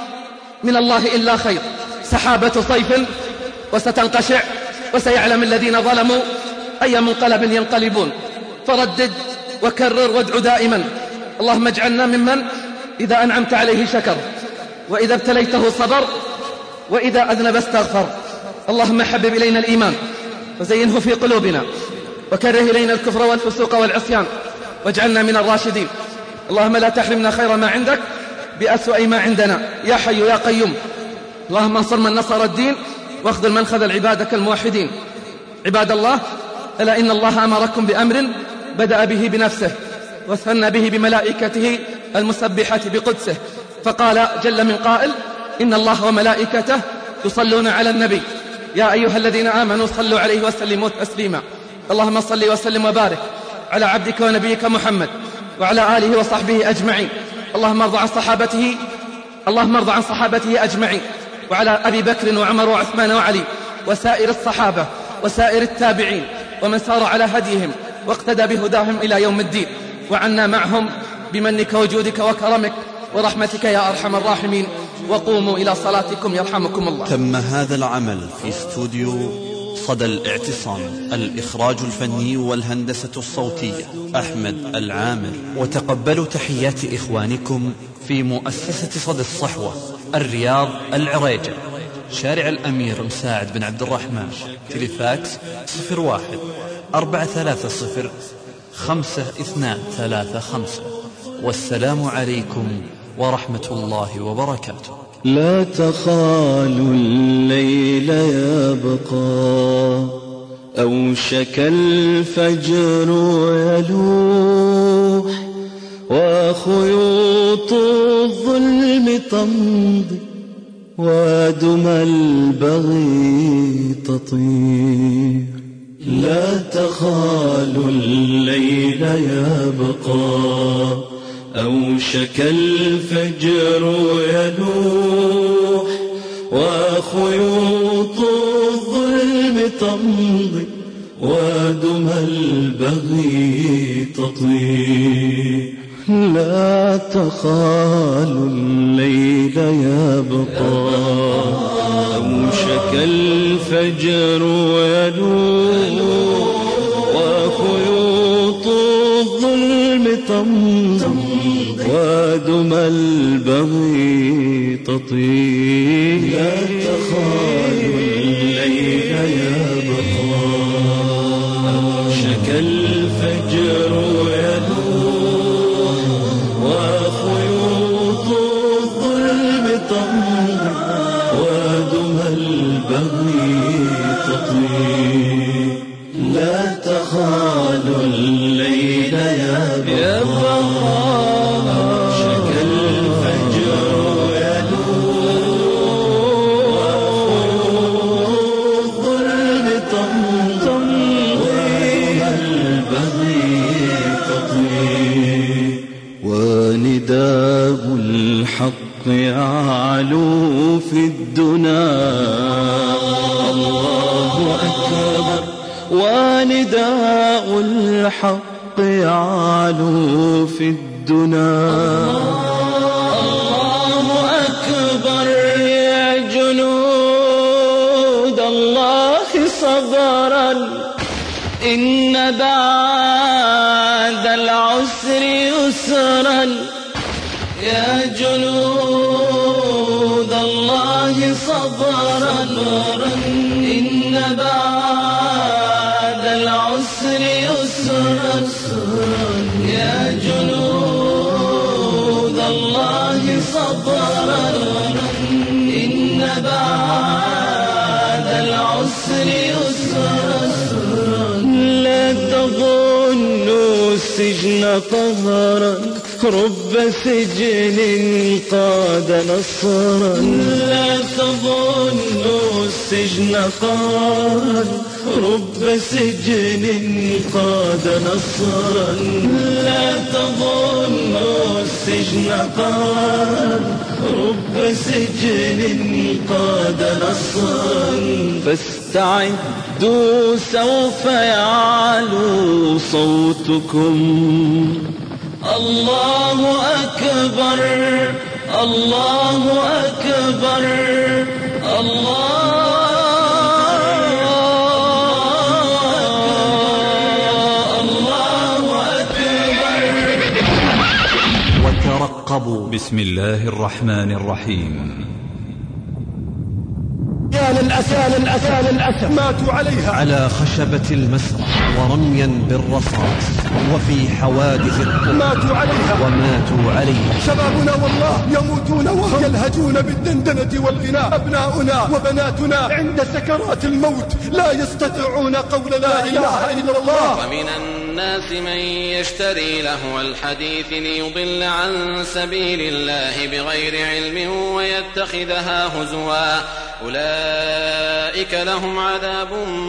Speaker 3: من الله إلا خير. سحابة صيف وستنقشع، وسيعلم الذين ظلموا أي منقلب ينقلبون. فردد وكرر وادع دائما: اللهم اجعلنا ممن إذا أنعمت عليه شكر، وإذا ابتليته صبر، وإذا أذنب استغفر. اللهم حبب إلينا الإيمان وزينه في قلوبنا، وكره إلينا الكفر والفسوق والعصيان، واجعلنا من الراشدين. اللهم لا تحرمنا خير ما عندك بأسوأ ما عندنا يا حي يا قيوم. اللهم انصر من نصر الدين، واخذل من خذل عبادك الموحدين. عباد الله، ألا إن الله أمركم بأمر بدأ به بنفسه وثنى به بملائكته المسبحة بقدسه، فقال جل من قائل: إن الله وملائكته يصلون على النبي يا أيها الذين آمنوا صلوا عليه وسلموا تسليما. اللهم صل وسلم وبارك على عبدك ونبيك محمد وعلى آله وصحبه أجمعين. اللهم ارض عن صحابته اللهم ارض عن صحابته أجمعين، وعلى أبي بكر وعمر وعثمان وعلي وسائر الصحابة وسائر التابعين ومن سار على هديهم واقتدى بهداهم إلى يوم الدين، وعنا معهم بمنك وجودك وكرمك ورحمتك يا أرحم الراحمين. وقوموا إلى صلاتكم يرحمكم الله.
Speaker 4: تم هذا العمل في استوديو صدى الاعتصام، الإخراج الفني والهندسة الصوتية أحمد العامر. وتقبلوا تحيات إخوانكم في مؤسسة صدى الصحوة، الرياض العريجة، شارع الأمير مساعد بن عبد الرحمن. تليفاكس صفر واحد أربعة ثلاثة صفر خمسة اثنان ثلاثة خمسة. والسلام عليكم ورحمة الله وبركاته.
Speaker 2: لا تخالوا الليل يبقى، أوشك الفجر يلوح، وخيوط الظلم تمضي، ودم البغي تطير. لا تخالوا الليل يبقى، أوشك الفجر يلوح، وخيوط الظلم تمضي، ودم البغي تطير. لا تخالوا الليل يبقى، أوشك الفجر يلوح، وخيوط الظلم تمضي، ودم البغي تطير. لا تخالوا الليل يبقى، أوشك الفجر يلوح، وخيوط الظلم تمضي، ودم البغي تطير. لا تخالوا الليل يبقى، أوشك الفجر يلوح، وخيوط الظلم تمضي، البغي تطير. ونداء الحق يعلو في الدنا، الله أكبر. ونداء الحق يعلو في الدنا، الله أكبر. يا جنود الله صبرا، إن بعد العسر يسرا. يا جنود الله صبرا، إن بعد العسر يسرا. يا جنود الله صبرا، إن بعد العسر يسرا. لا تظنوا السجن قهرا رب سجن قاد نصرا لا تظنوا السجن قهرا رب سجن قاد نصرا لا تظنوا السجن قهرا رب سجن قاد نصرا فاستعدوا سوف يعلو صوتكم الله أكبر الله أكبر الله
Speaker 4: وترقبوا. بسم الله الرحمن الرحيم.
Speaker 1: يا للأسى للأسى للأسى ماتوا عليها
Speaker 4: على خشبة المسرح ورميا بالرصاص وفي حوادث القتل
Speaker 1: ماتوا عليها
Speaker 4: وماتوا عليها.
Speaker 1: شبابنا والله يموتون وهم يلهجون بالدندنة والغناء. أبناؤنا وبناتنا عند سكرات الموت لا يستطيعون قول لا إله إلا الله.
Speaker 6: ومن الناس من يشتري لهو الحديث ليضل عن سبيل الله بغير علم ويتخذها هزوا أولئك لهم عذاب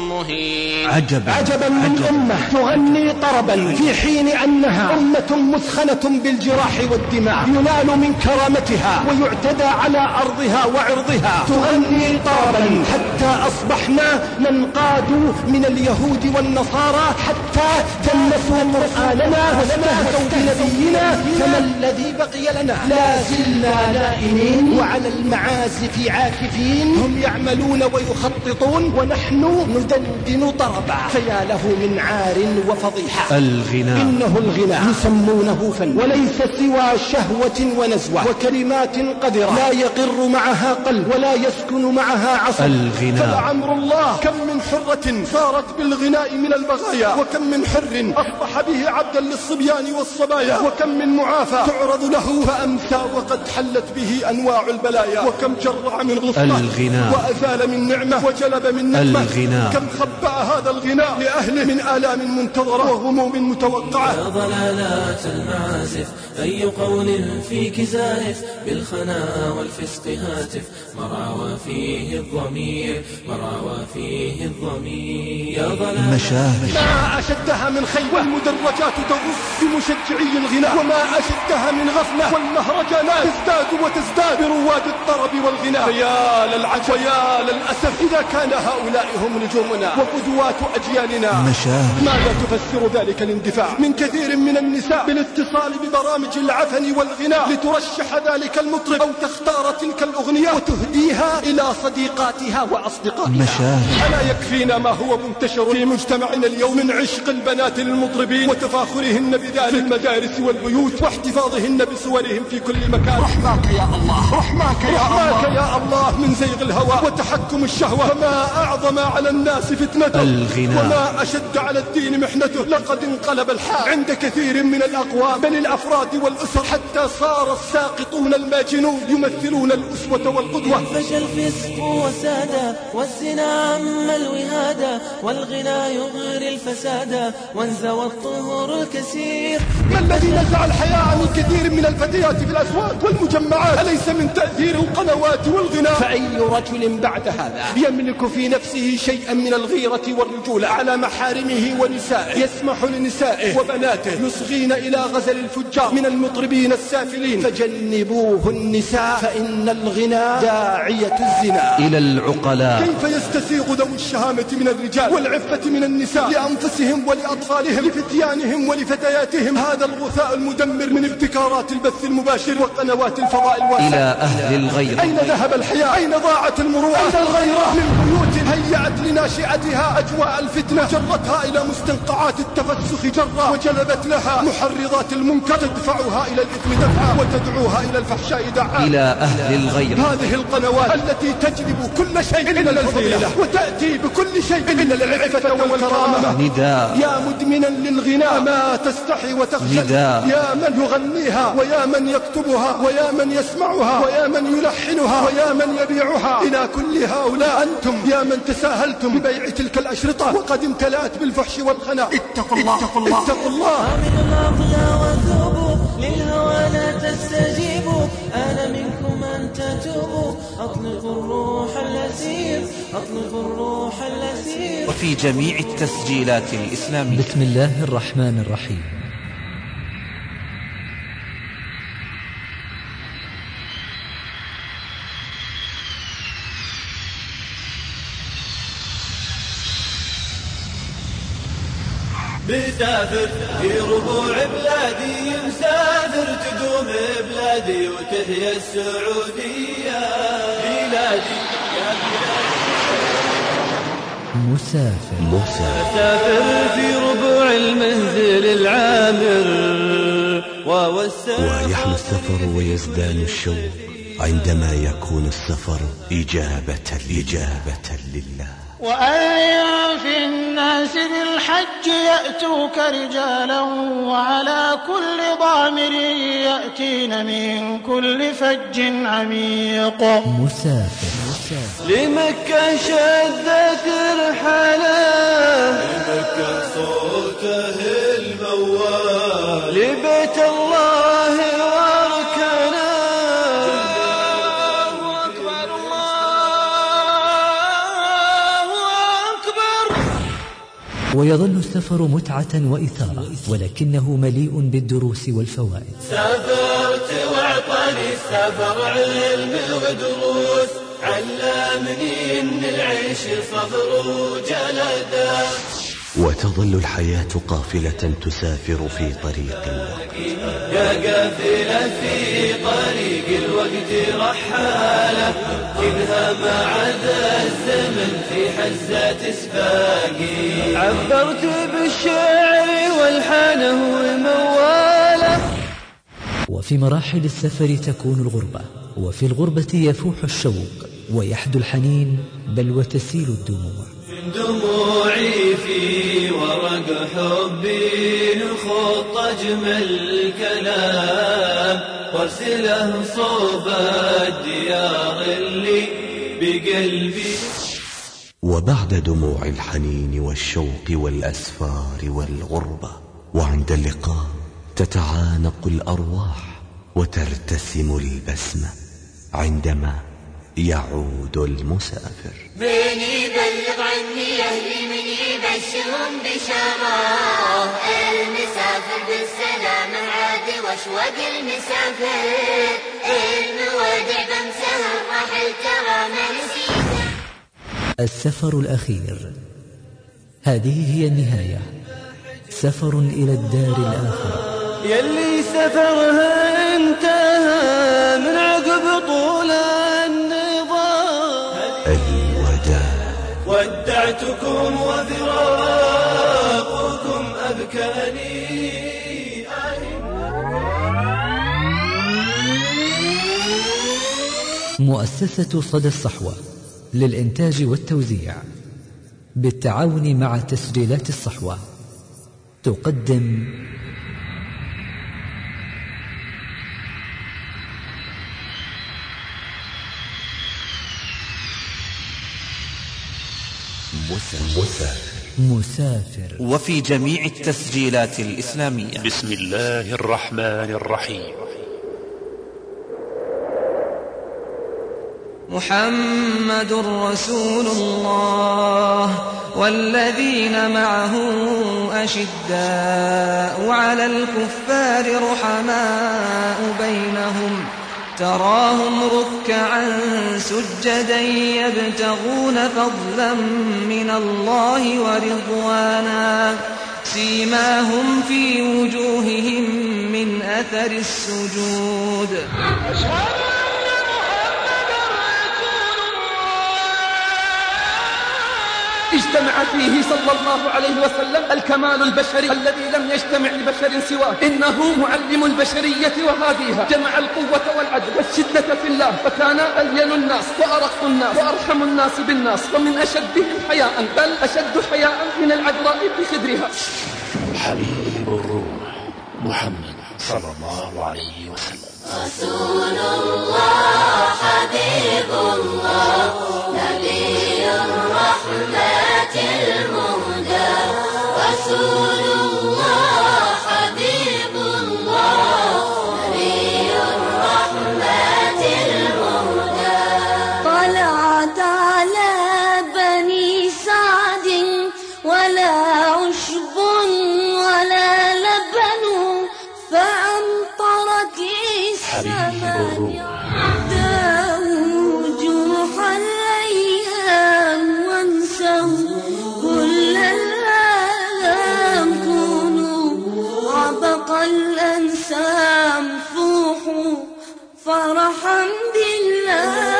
Speaker 6: مهين.
Speaker 1: عجبا, عجبا من أمة تغني طربا في حين أنها أمة مثخنة بالجراح والدماء ينال من كرامتها ويعتدى على أرضها وعرضها. تغني طربا حتى أصبحنا ننقاد من اليهود والنصارى حتى دنسوا قرآننا واستهزوا بنبينا. فما الذي بقي لنا؟ لا زلنا نائمين وعلى المعازف عاكفين. هم يعملون ويخططون ونحن ندندن طربا. فيا له من عار وفضيحة.
Speaker 4: الغناء
Speaker 1: إنه الغناء يسمونه فن وليس سوى شهوة ونزوة وكلمات قذرة لا يقر معها قلب ولا يسكن معها عصر.
Speaker 4: الغناء
Speaker 1: فلعمر الله كم من حرة صارت بالغناء من البغايا وكم من حر أصبح به عبدا للصبيان والصبايا وكم من معافى تعرض له فأمسى وقد حلت به أنواع البلايا. وكم جرع من غصة
Speaker 4: الغناء
Speaker 1: وأزال من نعمة وجلب من نعمة.
Speaker 4: الغناء
Speaker 1: كم خبأ هذا الغناء لأهله من آلام منتظرة وغموم متوقعة.
Speaker 2: يا ضلالات المعازف أي قول فيك زائف بالخنا والفسق هاتف مرعى فيه الضمير مرعى فيه الضمير. يا ضلالات
Speaker 4: مشاهد
Speaker 1: ما أشدها من خير والمدرجات تغص بمشجعي الغناء وما أشدها من غفلة والمهرجانات تزداد وتزداد برواد الطرب والغناء. فيا للعجب ويا للأسف إذا كان هؤلاء هم نجومنا وقدوات أجيالنا.
Speaker 4: مشاهد
Speaker 1: ماذا تفسر ذلك الاندفاع من كثير من النساء بالاتصال ببرامج العفن والغناء لترشح ذلك المطرب أو تختار تلك الأغنية وتهديها إلى صديقاتها وأصدقائها.
Speaker 4: مشاهد
Speaker 1: ألا يكفينا ما هو منتشر في مجتمعنا اليوم من عشق البنات للمطربين وتفاخرهن بذلك في المدارس والبيوت واحتفاظهن بصورهم في كل مكان. رحماك يا الله رحماك يا رحماك الله يا الله من زيغ الهوى وتحكم الشهوة. فما أعظم على الناس فتنته
Speaker 4: الغناء
Speaker 1: وما أشد على الدين محنته. لقد انقلب الحال عند كثير من الأقوام بل الأفراد والأسر حتى صار الساقطون الماجنون يمثلون الأسوة والقدوة.
Speaker 2: فشى الفسق وسادا والزنا عم الوهادا والغنى يغري الفسادا وانزوى الطهور الكثير.
Speaker 1: ما الذي نزع الحياء من كثير من الفتيات في الأسواق والمجمعات؟ أليس من تأثير القنوات والغناء؟ فأي رجل بعد هذا يملك في نفسه شيئا من الغيرة والرجولة على محارمه ونسائه يسمح لنسائه وبناته يصغين إلى غزل الفجار من المطربين السافلين؟ فجنبوه النساء فإن الغناء داعية الزنا.
Speaker 4: إلى العقلاء
Speaker 1: كيف يستسيغ ذوي الشهامة من الرجال والعفة من النساء لأنفسهم ولأطفالهم لفتيانهم ولفتياتهم هذا الغثاء المدمر من ابتكارات البث المباشر وقنوات الفضاء الواسع؟
Speaker 4: إلى أهل الغير
Speaker 1: أين ذهب الحياء؟ أين ضاعت المروءة؟ أين الغيرة؟ من بيوت هيأت لناشئتها أجواء الفتنة جرتها إلى مستنقعات التفسخ جرا وجلبت لها محرضات المنكر تدفعها إلى الإثم دفعا وتدعوها إلى الفحشاء دعا.
Speaker 4: إلى أهل الغير
Speaker 1: هذه القنوات التي تجلب كل شيء إلا الفضيلة وتأتي بكل شيء إلا العفة والكرامة.
Speaker 4: نداء
Speaker 1: يا مدمن مدمنا للغناء ما تستحي وتخجل يا من يغنيها ويا من يكتبها ويا من يسمعها ويا من يلحنها ويا من يبيعها. إلى كل هؤلاء أنتم يا من تساهلتم ببيع تلك الأشرطة وقد امتلأت بالفحش والخنا، اتقوا الله اتقوا الله, اتقوا الله.
Speaker 2: من الأغلى وثوبوا للهوى لا تستجيبوا، أنا منكم أن تتوبوا، أطلقوا الروح الأسير أطلقوا الروح الأسير.
Speaker 4: وفي جميع التسجيلات الإسلامية.
Speaker 7: بسم الله الرحمن الرحيم.
Speaker 2: مسافر في ربوع بلادي، مسافر تقوم بلادي وتحيا السعودية بلادي يا بلادي.
Speaker 7: مسافر
Speaker 2: مسافر في ربوع المنزل العامر،
Speaker 8: ويحلو السفر ويزدان الشوق عندما يكون السفر إجابة إجابة لله.
Speaker 9: وأذن في الناس بالحج يأتوك رجالا وعلى كل ضامر يأتين من كل فج عميق.
Speaker 7: مسافر
Speaker 2: لمكة شدت رحاله، لمكة صوته الموال، لبيت الله واركانه. الله أكبر الله أكبر.
Speaker 7: ويظل السفر متعة وإثارة، ولكنه مليء بالدروس والفوائد.
Speaker 2: سافرت وعطاني السفر علم ودروس، علمني ان العيش صبر وجلده.
Speaker 8: وتظل الحياة قافلة تسافر في طريق الوقت،
Speaker 2: يا قافلة في طريق الوقت رحالة، كلها ما عدا الزمن في حزة سباقي. عبرت بالشعر والحانه ومواله.
Speaker 7: وفي مراحل السفر تكون الغربة، وفي الغربة يفوح الشوق ويحدو الحنين، بل وتسيل الدموع.
Speaker 2: دموعي في ورق حبي نخط أجمل كلام، وارسله صوب الديار اللي بقلبي.
Speaker 8: وبعد دموع الحنين والشوق والأسفار والغربة، وعند اللقاء تتعانق الأرواح وترتسم البسمة عندما يعود المسافر.
Speaker 10: من يبلغ عني أهلي، من يبشرهم بشارة، المسافر بالسلامة عاد واشواق المسافر، المودع بمسهر رحل ترى ما نسيته.
Speaker 7: السفر الأخير، هذه هي النهاية، سفر إلى الدار الآخرة.
Speaker 2: يلي سفرها انتهى من عقب طول النظام.
Speaker 8: الوداع.
Speaker 2: ودعتكم وفراقكم أبكاني.
Speaker 7: مؤسسة صدى الصحوة للإنتاج والتوزيع بالتعاون مع تسجيلات الصحوة تقدم
Speaker 8: مسافر.
Speaker 7: مسافر.
Speaker 4: وفي جميع التسجيلات الإسلامية.
Speaker 11: بسم الله الرحمن الرحيم.
Speaker 5: محمد رسول الله والذين معه أشداء على الكفار رحماء بينهم تراهم ركعا سجدا يبتغون فضلا من الله ورضوانا سيماهم في وجوههم من أثر السجود.
Speaker 12: اجتمع فيه صلى الله عليه وسلم الكمال البشري الذي لم يجتمع لبشر سواه، إنه معلم البشرية وهاديها، جمع القوة والعدل والشدة في الله، فكان ألين الناس وأرق الناس وأرحم الناس بالناس ومن أشدهم حياء، بل أشد حياء من العذراء في خدرها.
Speaker 11: حبيب الروح محمد صلى الله عليه وسلم.
Speaker 10: رسول الله حبيب الله نبي الرحمة المهدى. رسول الله حبيب الله نبي الرحمة المهدى.
Speaker 13: طلعت على بني سعد ولا عشب ولا لبن فأمطرت السماء داووا جروح الأيام وانسوا كل الآلام. كونوا عبق الأنسام فوحوا فرحا بالله.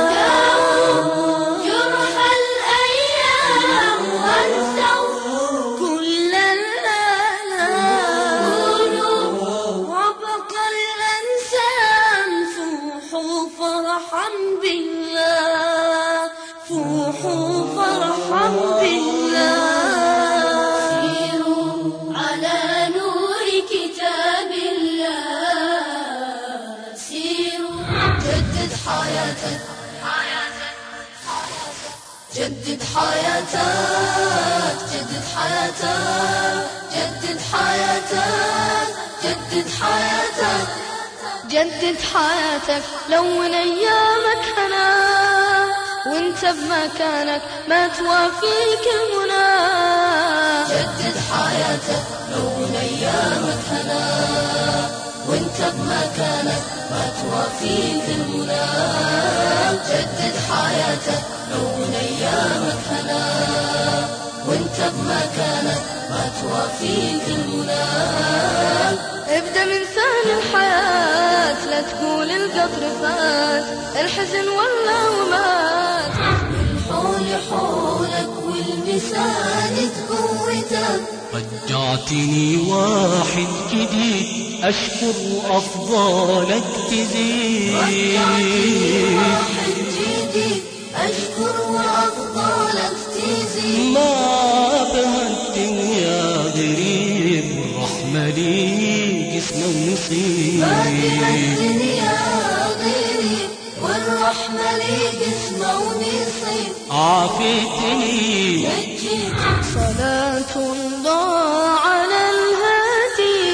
Speaker 10: جدد حياتك جدد حياتك جدد حياتك جدد حياتك
Speaker 13: جدد حياتك لون أيامك هنا وانت بمكانك ما توافيك المنى.
Speaker 10: جدد حياتك لون أيامك هنا وانت بمكانك ما توافيك المنى. جدد حياتك لون أيامك هنا وانت بمكانك ما توافيك المنى.
Speaker 13: ابدأ من ثاني الحياة لا تقول القطر فات الحزن ولا ومات.
Speaker 10: الحول حولك والبساند قوتك.
Speaker 14: رجعتني واحد جديد أشكر أفضالك تزيد.
Speaker 10: رجعتني واحد جديد أشكر وأفضالك تزيد.
Speaker 14: ما بهالدنيا غريب رحمة لي جسم ونصيب.
Speaker 10: ما بهالدنيا غريب والرحمة لي جسم ونصيب.
Speaker 14: عافيتني
Speaker 10: نجيت.
Speaker 13: صلاة الله على الهادي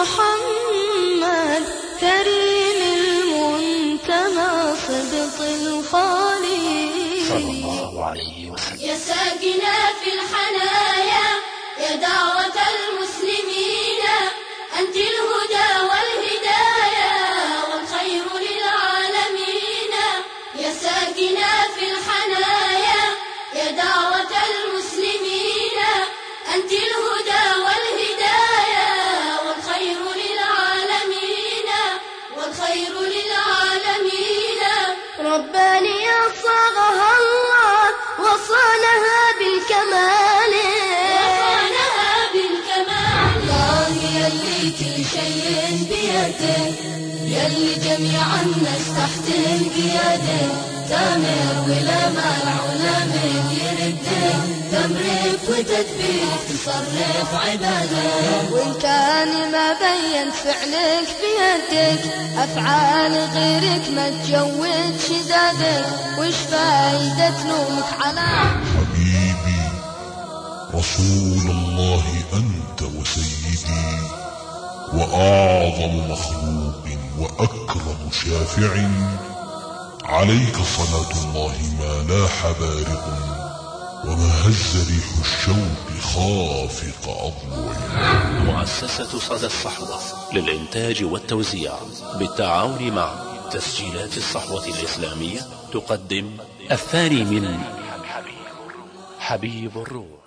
Speaker 13: محمد كريم المنتمى صدق الخالي
Speaker 11: صلى الله عليه وسلم.
Speaker 10: يا ساكنا في الحنايا يا دعوة المسلمين أنت الهدى والهدايا والخير للعالمين. يا ساكنا في الحنايا يا دعوة المسلمين أنت الهدى والهدايا والخير للعالمين والخير للعالمين.
Speaker 13: رباني صاغها الله وصانها بالكمال.
Speaker 10: وصانها بالكمال. الله يلي كل شيء بيده يلي جميع الناس تحت القيادة. تامر ولا مانع ولا من يرده تمرك وتدبير تصرف عباده.
Speaker 13: وإن كان ما بين فعلك بيدك أفعال غيرك ما تجود شدادك. وش فايدة لومك على
Speaker 15: حبيبي رسول الله أنت وسيدي وأعظم مخلوق وأكرم شافع. عليك صلاة الله ما لاح بارق وما هز ريح الشوق خافق أضلع.
Speaker 11: مؤسسة صدى الصحوة للإنتاج والتوزيع بالتعاون مع تسجيلات الصحوة الإسلامية تقدم الثاني من حبيب الروح.